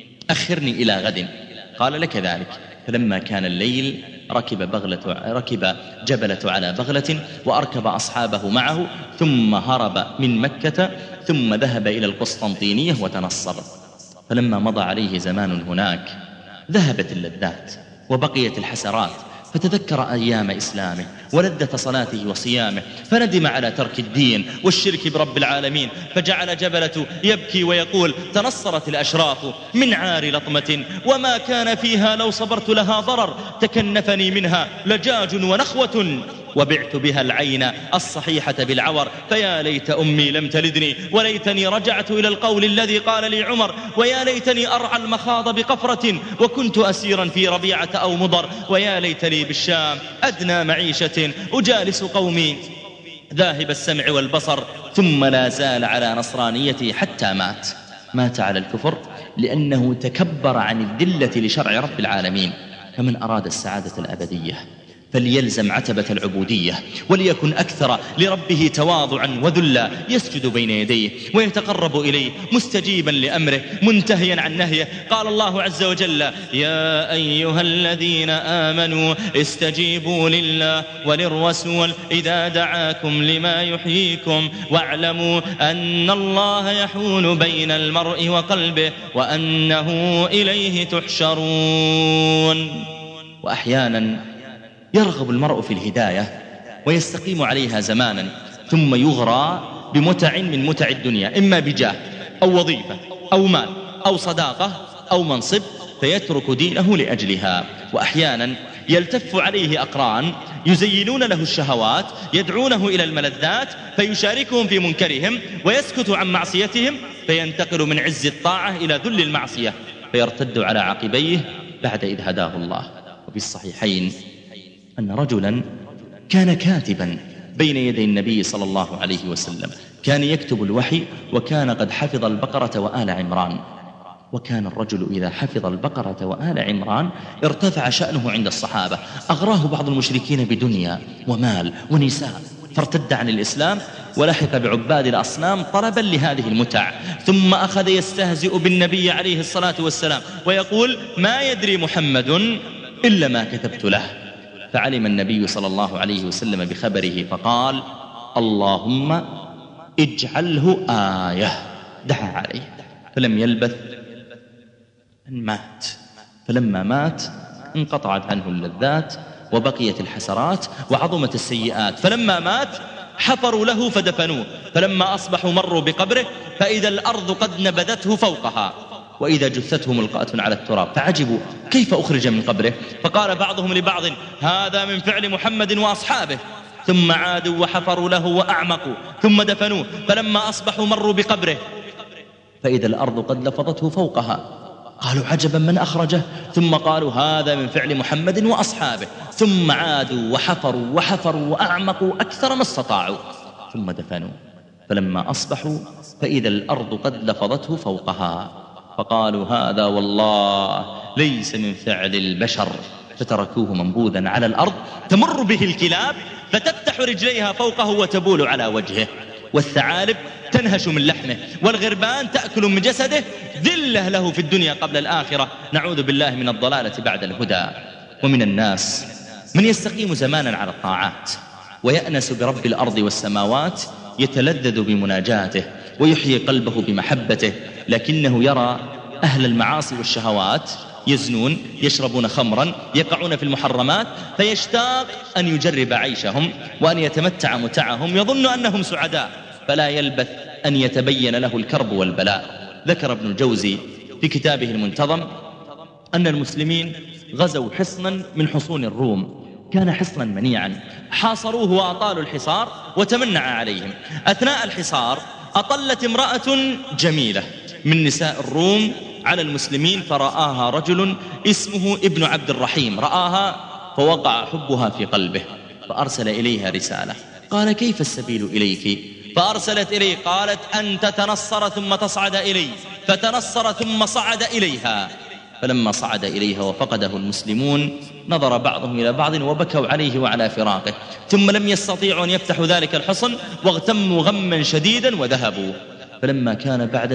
[SPEAKER 2] أخرني إلى غد. قال: لك ذلك. فلما كان الليل ركب, بغلة ركب جبلة على بغلة وأركب أصحابه معه، ثم هرب من مكة، ثم ذهب إلى القسطنطينية وتنصر. فلما مضى عليه زمان هناك ذهبت اللذات وبقيت الحسرات، فتذكر أيام إسلامه ولذة صلاته وصيامه، فندم على ترك الدين والشرك برب العالمين، فجعل جبلة يبكي ويقول: تنصرت الأشراف من عار لطمة، وما كان فيها لو صبرت لها ضرر، تكنفني منها لجاج ونخوة، وبعت بها العين الصحيحة بالعور، فيا ليت أمي لم تلدني، وليتني رجعت إلى القول الذي قال لي عمر، ويا ليتني أرعى المخاض بقفرة، وكنت أسيرا في ربيعة أو مضر، ويا ليتني بالشام أدنى معيشة أجالس قومي ذاهب السمع والبصر. ثم لا زال على نصرانيته حتى مات. مات على الكفر لأنه تكبر عن الذلة لشرع رب العالمين. فمن أراد السعادة الأبدية فليلزم عتبة العبودية، وليكن أكثر لربه تواضعا وذلا، يسجد بين يديه ويتقرب إليه مستجيبا لأمره منتهيا عن نهيه. قال الله عز وجل: يا أيها الذين آمنوا استجيبوا لله وللرسول إذا دعاكم لما يحييكم، واعلموا أن الله يحول بين المرء وقلبه، وأنه إليه تحشرون. وأحيانا يرغب المرء في الهداية ويستقيم عليها زمانا، ثم يغرى بمتع من متع الدنيا، إما بجاه أو وظيفة أو مال أو صداقة أو منصب، فيترك دينه لأجلها. وأحيانا يلتف عليه أقران يزينون له الشهوات، يدعونه إلى الملذات فيشاركهم في منكرهم ويسكت عن معصيتهم، فينتقل من عز الطاعة إلى ذل المعصية فيرتد على عقبيه بعد إذ هداه الله. وفي الصحيحين أن رجلا كان كاتبا بين يدي النبي صلى الله عليه وسلم، كان يكتب الوحي وكان قد حفظ البقرة وآل عمران، وكان الرجل إذا حفظ البقرة وآل عمران ارتفع شأنه عند الصحابة، أغراه بعض المشركين بدنيا ومال ونساء فارتد عن الإسلام ولحق بعباد الأصنام طلبا لهذه المتع، ثم أخذ يستهزئ بالنبي عليه الصلاة والسلام ويقول ما يدري محمد إلا ما كتبت له. فعلم النبي صلى الله عليه وسلم بخبره فقال اللهم اجعله آية، دعا عليه فلم يلبث أن مات. فلما مات انقطعت عنه اللذات وبقيت الحسرات وعظمت السيئات. فلما مات حفروا له فدفنوه، فلما أصبحوا مروا بقبره فإذا الأرض قد نبذته فوقها وإذا جثته ملقاة على التراب، فعجبوا كيف أخرج من قبره، فقال بعضهم لبعض هذا من فعل محمد وأصحابه. ثم عادوا وحفروا له وأعمقوا ثم دفنوه، فلما أصبحوا مروا بقبره فإذا الأرض قد لفظته فوقها، قالوا عجبا من أخرجه، ثم قالوا هذا من فعل محمد وأصحابه، ثم عادوا وحفروا وحفروا وأعمقوا أكثر ما استطاعوا ثم دفنوا، فلما أصبحوا فإذا الأرض قد لفظته فوقها، فقالوا هذا والله ليس من فعل البشر، فتركوه منبوذا على الأرض تمر به الكلاب فتفتح رجليها فوقه وتبول على وجهه، والثعالب تنهش من لحمه، والغربان تأكل من جسده، ذلة له في الدنيا قبل الآخرة، نعوذ بالله من الضلالة بعد الهدى. ومن الناس من يستقيم زمانا على الطاعات ويأنس برب الأرض والسماوات، يتلذذ بمناجاته ويحيي قلبه بمحبته، لكنه يرى أهل المعاصي والشهوات يزنون، يشربون خمرا، يقعون في المحرمات، فيشتاق أن يجرب عيشهم وأن يتمتع متعهم، يظن أنهم سعداء، فلا يلبث أن يتبين له الكرب والبلاء. ذكر ابن الجوزي في كتابه المنتظم أن المسلمين غزوا حصنا من حصون الروم، كان حصنا منيعا، حاصروه وأطالوا الحصار وتمنع عليهم. أثناء الحصار أطلت امرأة جميلة من نساء الروم على المسلمين، فرآها رجل اسمه ابن عبد الرحيم، رآها فوقع حبها في قلبه، فأرسل إليها رسالة، قال كيف السبيل إليك؟ فأرسلت إليه قالت أن تتنصر ثم تصعد إلي، فتنصر ثم صعد إليها، فلما صعد إليها وفقده المسلمون نظر بعضهم إلى بعض وبكوا عليه وعلى فراقه، ثم لم يستطيعوا أن يفتحوا ذلك الحصن واغتموا غما شديدا وذهبوا. فلما كان بعد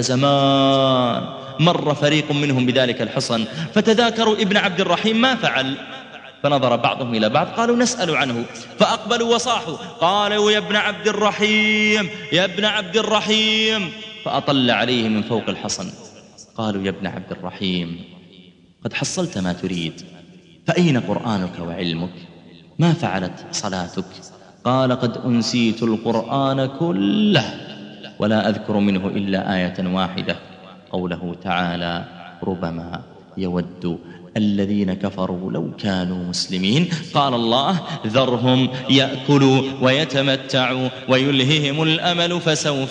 [SPEAKER 2] زمان مر فريق منهم بذلك الحصن فتذاكروا ابن عبد الرحيم ما فعل، فنظر بعضهم إلى بعض قالوا نسأل عنه، فأقبلوا وصاحوا قالوا يا ابن عبد الرحيم يا ابن عبد الرحيم، فأطل عليه من فوق الحصن، قالوا يا ابن عبد الرحيم قد حصلت ما تريد، فأين قرآنك وعلمك؟ ما فعلت صلاتك؟ قال قد أنسيت القرآن كله ولا أذكر منه إلا آية واحدة، قوله تعالى ربما يود الذين كفروا لو كانوا مسلمين. قال الله ذرهم يأكلوا ويتمتعوا ويلههم الأمل فسوف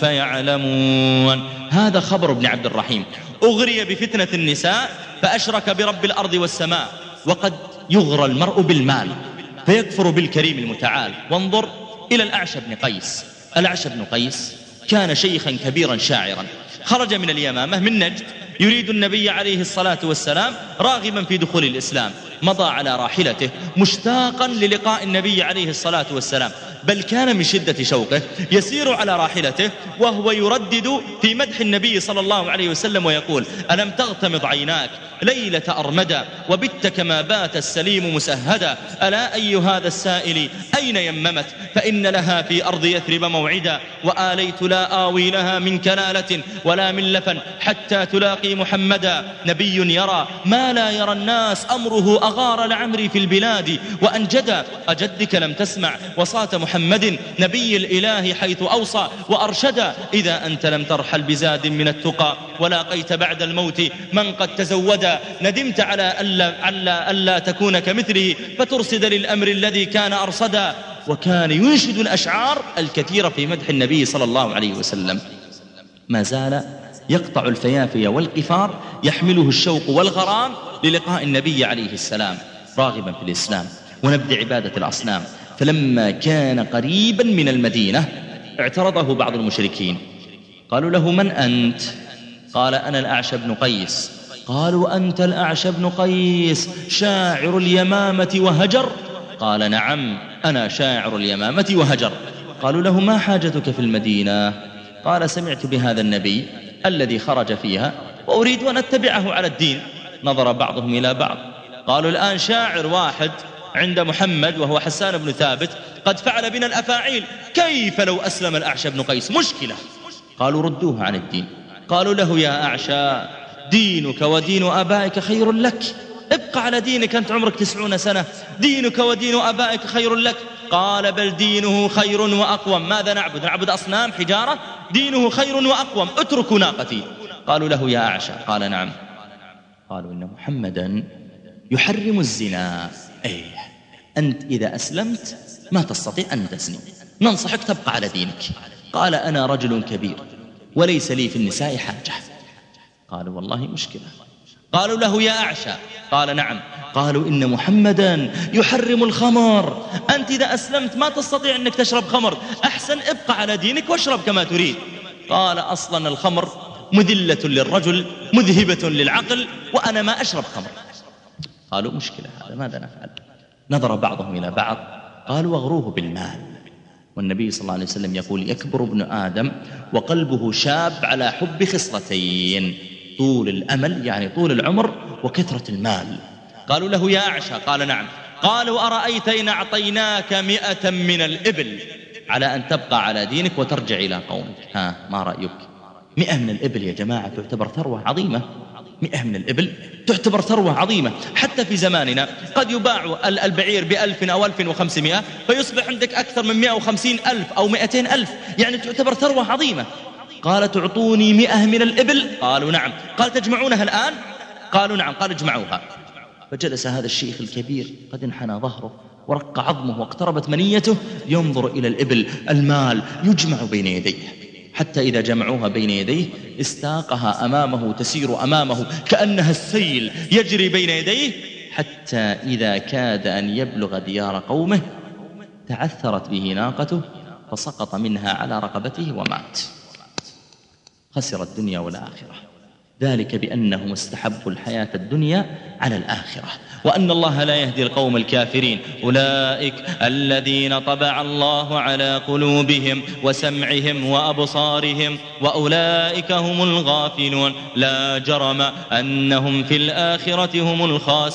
[SPEAKER 2] يعلمون. هذا خبر ابن عبد الرحيم، أغري بفتنة النساء فأشرك برب الأرض والسماء. وقد يغرى المرء بالمال فيكفر بالكريم المتعال. وانظر إلى الأعشى بن قيس. الأعشى بن قيس كان شيخا كبيرا شاعرا، خرج من اليمامة من نجد يريد النبي عليه الصلاة والسلام راغبا في دخول الإسلام، مضى على راحلته مشتاقا للقاء النبي عليه الصلاة والسلام، بل كان من شدة شوقه يسير على راحلته وهو يردد في مدح النبي صلى الله عليه وسلم ويقول ألم تغتمض عيناك ليلة أرمدا وبت كما بات السليم مسهدا، ألا أي هذا السائل أين يممت فإن لها في أرض يثرب موعدا، وآليت لا آوي لها من كلالة ولا من لفن حتى تلاقي محمدا، نبي يرى ما لا يرى الناس أمره أغار لعمري في البلاد وأنجدا أجدك لم تسمع وصاة محمد نبي الإله حيث أوصى وأرشدا إذا أنت لم ترحل بزاد من التقى ولاقيت بعد الموت من قد تزودا ندمت على ألا, على ألا تكون كمثله فترصد للأمر الذي كان أرصدا. وكان ينشد الأشعار الكثيرة في مدح النبي صلى الله عليه وسلم. ما زال يقطع الفيافي والقفار يحمله الشوق والغرام للقاء النبي عليه السلام راغبا في الإسلام ونبذ عبادة الأصنام. فلما كان قريبا من المدينة اعترضه بعض المشركين، قالوا له: من أنت؟ قال: أنا الأعشى بن قيس. قالوا: أنت الأعشى بن قيس شاعر اليمامة وهجر؟ قال: نعم، أنا شاعر اليمامة وهجر. قالوا له: ما حاجتك في المدينة؟ قال: سمعت بهذا النبي الذي خرج فيها وأريد أن أتبعه على الدين. نظر بعضهم إلى بعض، قالوا: الآن شاعر واحد عند محمد وهو حسان بن ثابت قد فعل بنا الأفاعيل، كيف لو أسلم الأعشى بن قيس؟ مشكلة. قالوا: ردوه عن الدين. قالوا له: يا أعشى، دينك ودين آبائك خير لك، ابقى على دينك، أنت عمرك تسعون سنة، دينك ودين آبائك خير لك. قال: بل دينه خير وأقوم. ماذا نعبد؟ نعبد أصنام حجارة؟ دينه خير وأقوم، اتركوا ناقتي. قالوا له: يا أعشى. قال: نعم. قالوا: إن محمدا يحرم الزنا. أيه، أنت إذا أسلمت ما تستطيع أن تزني، ننصحك تبقى على دينك. قال: أنا رجل كبير وليس لي في النساء حاجة. قالوا: والله مشكلة. قالوا له: يا أعشى. قال: نعم. قالوا: إن محمدا يحرم الخمر، أنت إذا أسلمت ما تستطيع أنك تشرب خمر، أحسن ابقى على دينك واشرب كما تريد. قال: أصلا الخمر مذلة للرجل مذهبة للعقل، وأنا ما أشرب خمر. قالوا: مشكلة هذا، ماذا نفعل؟ نظر بعضهم إلى بعض، قالوا: واغروه بالمال. والنبي صلى الله عليه وسلم يقول: يكبر ابن آدم وقلبه شاب على حب خصلتين، طول الأمل يعني طول العمر وكثرة المال. قالوا له: يا أعشى. قال: نعم. قالوا: أرأيت إن أعطيناك مئة من الإبل على أن تبقى على دينك وترجع إلى قومك، ها ما رأيك؟ مئة من الإبل يا جماعة تعتبر ثروة عظيمة، مئة من الإبل تعتبر ثروة عظيمة. حتى في زماننا قد يباع البعير بألف أو ألف وخمسمائة فيصبح عندك أكثر من مئة وخمسين ألف أو مئتين ألف، يعني تعتبر ثروة عظيمة. قال: تعطوني مئة من الإبل؟ قالوا: نعم. قال: تجمعونها الآن؟ قالوا: نعم. قال: اجمعوها. فجلس هذا الشيخ الكبير قد انحنى ظهره ورق عظمه واقتربت منيته ينظر إلى الإبل، المال يجمع بين يديه، حتى إذا جمعوها بين يديه استاقها أمامه تسير أمامه كأنها السيل يجري بين يديه، حتى إذا كاد أن يبلغ ديار قومه تعثرت به ناقته فسقط منها على رقبته ومات. خسر الدنيا والآخرة، ذلك بأنهم استحبوا الحياة الدنيا على الآخرة، وأن الله لا يهدي القوم الكافرين. أولئك الذين طبع الله على قلوبهم وسمعهم وأبصارهم وأولئك هم الغافلون، لا جرم أنهم في الآخرة هم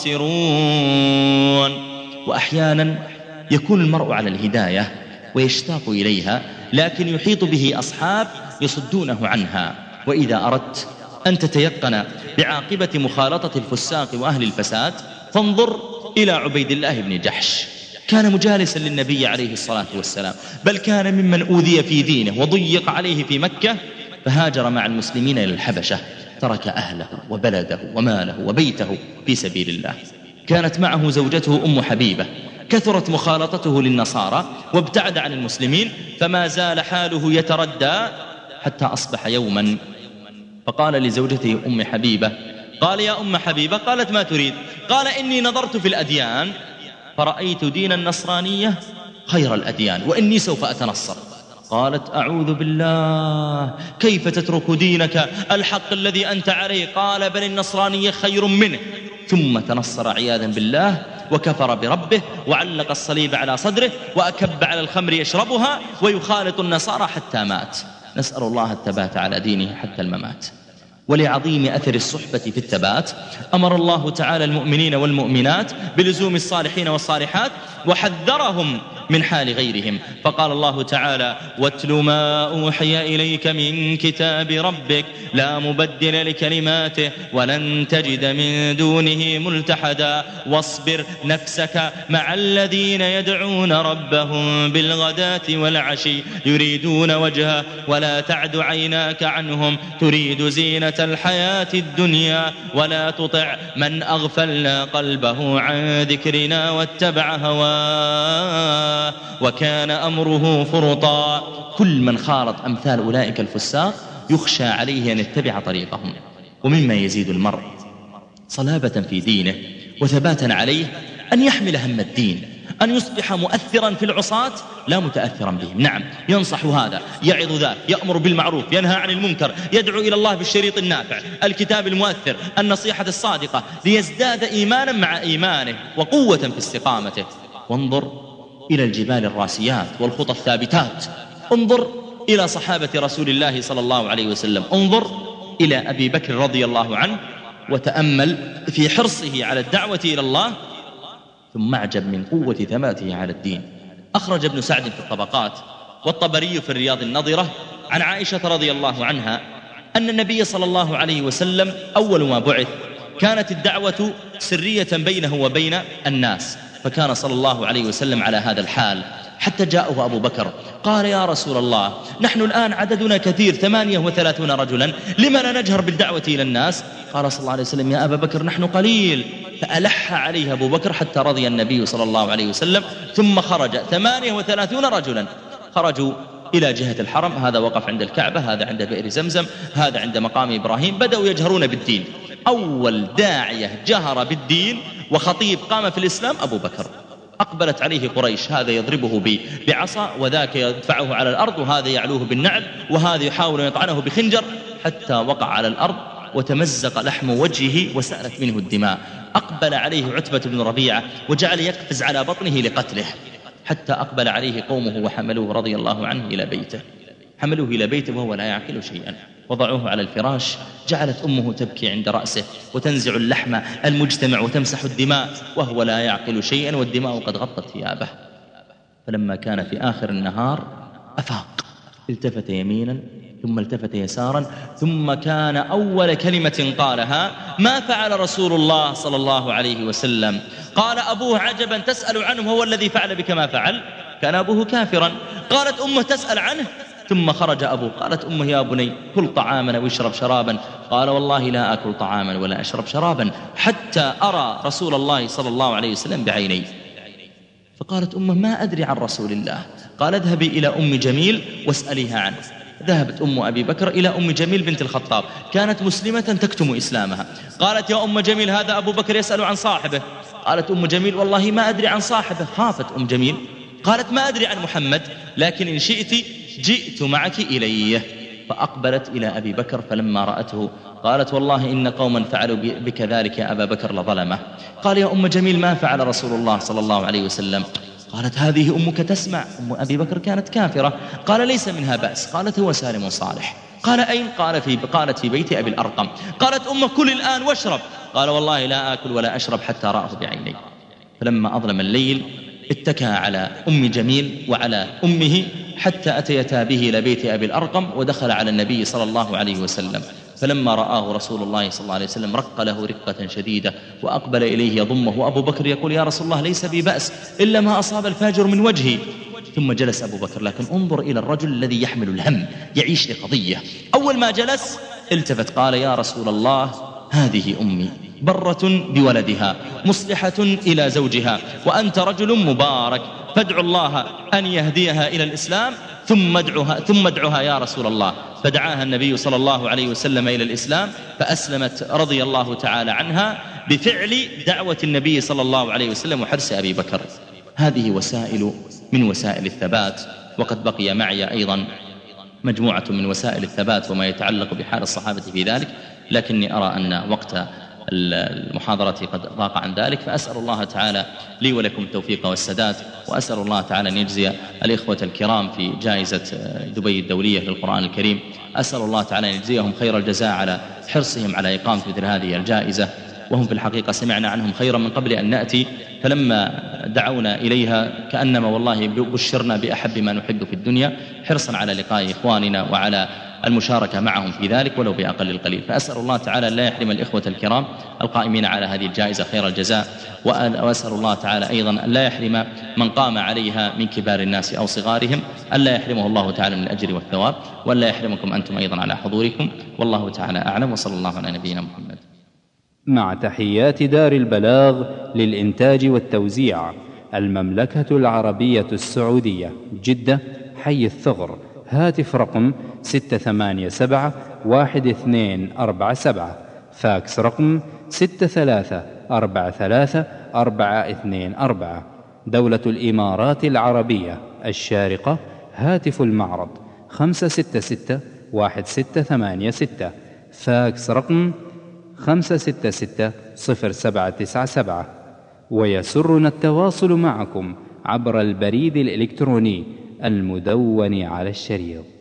[SPEAKER 2] الخاسرون. وأحيانا يكون المرء على الهداية ويشتاق إليها، لكن يحيط به أصحاب يصدونه عنها. وإذا أردت أن تتيقن بعاقبة مخالطة الفساق وأهل الفساد فانظر إلى عبيد الله بن جحش. كان مجالسا للنبي عليه الصلاة والسلام، بل كان ممن أوذي في دينه وضيق عليه في مكة، فهاجر مع المسلمين إلى الحبشة، ترك أهله وبلده وماله وبيته في سبيل الله. كانت معه زوجته أم حبيبة، كثرت مخالطته للنصارى وابتعد عن المسلمين، فما زال حاله يتردى حتى أصبح يوما فقال لزوجته أم حبيبة، قال: يا أم حبيبة. قالت: ما تريد؟ قال: إني نظرت في الأديان فرأيت دين النصرانية خير الأديان وإني سوف أتنصر. قالت: أعوذ بالله، كيف تترك دينك الحق الذي أنت عليه؟ قال: بل النصرانية خير منه. ثم تنصر عياذا بالله وكفر بربه وعلق الصليب على صدره وأكب على الخمر يشربها ويخالط النصارى حتى مات. نسأل الله الثبات على دينه حتى الممات. ولعظيم أثر الصحبة في الثبات أمر الله تعالى المؤمنين والمؤمنات بلزوم الصالحين والصالحات، وحذرهم من حال غيرهم، فقال الله تعالى: واتل ما أوحي إليك من كتاب ربك لا مبدل لكلماته ولن تجد من دونه ملتحدا، واصبر نفسك مع الذين يدعون ربهم بالغداة والعشي يريدون وجهه ولا تعد عيناك عنهم تريد زينة الحياة الدنيا ولا تطع من أغفلنا قلبه عن ذكرنا واتبع هواه وكان أمره فرطا. كل من خالط أمثال أولئك الفساق يخشى عليه أن يتبع طريقهم. ومما يزيد المرء صلابة في دينه وثباتا عليه أن يحمل هم الدين، أن يصبح مؤثرا في العصاة لا متأثرا بهم. نعم، ينصح هذا، يعظ ذاك، يأمر بالمعروف، ينهى عن المنكر، يدعو إلى الله بالشريط النافع، الكتاب المؤثر، النصيحة الصادقة، ليزداد إيمانا مع إيمانه وقوة في استقامته. وانظر إلى الجبال الراسيات والخطى الثابتات، انظر إلى صحابة رسول الله صلى الله عليه وسلم، انظر إلى أبي بكر رضي الله عنه وتأمل في حرصه على الدعوة إلى الله، ثم اعجب من قوة ثباته على الدين. أخرج ابن سعد في الطبقات والطبري في الرياض النظرة عن عائشة رضي الله عنها أن النبي صلى الله عليه وسلم أول ما بعث كانت الدعوة سرية بينه وبين الناس، فكان صلى الله عليه وسلم على هذا الحال حتى جاءه أبو بكر قال: يا رسول الله، نحن الآن عددنا كثير ثمانية وثلاثون رجلا، لما لا نجهر بالدعوة إلى الناس؟ قال صلى الله عليه وسلم: يا أبا بكر، نحن قليل. فألح عليه أبو بكر حتى رضي النبي صلى الله عليه وسلم، ثم خرج ثمانية وثلاثون رجلا، خرجوا إلى جهة الحرم، هذا وقف عند الكعبة، هذا عند بئر زمزم، هذا عند مقام إبراهيم، بدأوا يجهرون بالدين. أول داعية جهر بالدين وخطيب قام في الإسلام أبو بكر. أقبلت عليه قريش، هذا يضربه بعصا وذاك يدفعه على الأرض وهذا يعلوه بالنعل وهذا يحاول أن يطعنه بخنجر، حتى وقع على الأرض وتمزق لحم وجهه وسالت منه الدماء. أقبل عليه عتبة بن ربيعة وجعل يقفز على بطنه لقتله، حتى أقبل عليه قومه وحملوه رضي الله عنه إلى بيته، حملوه إلى بيته وهو لا يعقل شيئا، وضعوه على الفراش، جعلت أمه تبكي عند رأسه وتنزع اللحم المجتمع وتمسح الدماء وهو لا يعقل شيئا والدماء قد غطت ثيابه. فلما كان في آخر النهار أفاق، التفت يمينا ثم التفت يسارا، ثم كان أول كلمة قالها: ما فعل رسول الله صلى الله عليه وسلم؟ قال أبوه: عجبا تسأل عنه، هو الذي فعل بك ما فعل؟ كان أبوه كافرا. قالت أمه: تسأل عنه؟ ثم خرج أبوه. قالت أمه: يا بني، كل طعاما واشرب شرابا. قال: والله لا أكل طعاما ولا أشرب شرابا حتى أرى رسول الله صلى الله عليه وسلم بعيني. فقالت أمه: ما أدري عن رسول الله. قال: اذهبي إلى أم جميل واسأليها عنه. ذهبت أم أبي بكر إلى أم جميل بنت الخطاب، كانت مسلمة تكتم إسلامها. قالت: يا أم جميل، هذا أبو بكر يسأل عن صاحبه. قالت أم جميل: والله ما أدري عن صاحبه. خافت أم جميل، قالت: ما أدري عن محمد، لكن إن شئت جئت معك إليه. فأقبلت إلى أبي بكر، فلما رأته قالت: والله إن قوما فعلوا بك ذلك يا أبا بكر لظلمه. قال: يا أم جميل، ما فعل رسول الله صلى الله عليه وسلم؟ قالت: هذه أمك تسمع. أم أبي بكر كانت كافرة. قال: ليس منها بأس. قالت: هو سالم صالح. قال: أين؟ قال في قالت: في بيت أبي الأرقم. قالت أمه: كل الآن واشرب. قال: والله لا آكل ولا أشرب حتى رأه بعيني. فلما أظلم الليل اتكى على أم جميل وعلى أمه حتى أتيتا به إلى بيت أبي الأرقم، ودخل على النبي صلى الله عليه وسلم. فلما رآه رسول الله صلى الله عليه وسلم رق له رقة شديدة وأقبل إليه يضمه، وأبو بكر يقول: يا رسول الله، ليس بي بأس إلا ما أصاب الفاجر من وجهي. ثم جلس أبو بكر. لكن انظر إلى الرجل الذي يحمل الهم، يعيش لقضية. أول ما جلس التفت قال: يا رسول الله، هذه أمي برة بولدها مصلحة إلى زوجها، وأنت رجل مبارك، فادعوا الله أن يهديها إلى الإسلام ثم ادعها, ثم ادعها يا رسول الله. فدعاها النبي صلى الله عليه وسلم إلى الإسلام، فأسلمت رضي الله تعالى عنها بفعل دعوة النبي صلى الله عليه وسلم وحرص أبي بكر. هذه وسائل من وسائل الثبات. وقد بقي معي أيضا مجموعة من وسائل الثبات وما يتعلق بحال الصحابة في ذلك، لكني أرى أن وقت المحاضرة قد ضاق عن ذلك، فأسأل الله تعالى لي ولكم التوفيق والسداد، وأسأل الله تعالى أن يجزي الإخوة الكرام في جائزة دبي الدولية للقرآن الكريم، أسأل الله تعالى أن يجزيهم خير الجزاء على حرصهم على إقامة مثل هذه الجائزة، وهم في الحقيقة سمعنا عنهم خيرا من قبل أن نأتي، فلما دعونا إليها كأنما والله بشرنا بأحب ما نحب في الدنيا، حرصا على لقاء إخواننا وعلى المشاركة معهم في ذلك ولو بأقل القليل. فأسأل الله تعالى أن لا يحرم الإخوة الكرام القائمين على هذه الجائزة خير الجزاء، وأسأل الله تعالى أيضا أن لا يحرم من قام عليها من كبار الناس أو صغارهم، أن لا يحرمه الله تعالى من الأجر والثواب، وأن لا يحرمكم أنتم أيضا على حضوركم، والله تعالى أعلم، وصلى الله على نبينا محمد.
[SPEAKER 1] مع تحيات دار البلاغ للإنتاج والتوزيع، المملكة العربية السعودية، جدة، حي الثغر، هاتف رقم ستة ثمانية سبعة واحد اثنين أربعة سبعة، فاكس رقم ستة ثلاثة أربعة ثلاثة أربعة اثنين أربعة. دولة الإمارات العربية الشارقة، هاتف المعرض خمسة ستة ستة واحد ستة ثمانية ستة، فاكس رقم خمسة ستة ستة صفر سبعة تسعة سبعة. ويسرنا التواصل معكم عبر البريد الإلكتروني المدون على الشريط.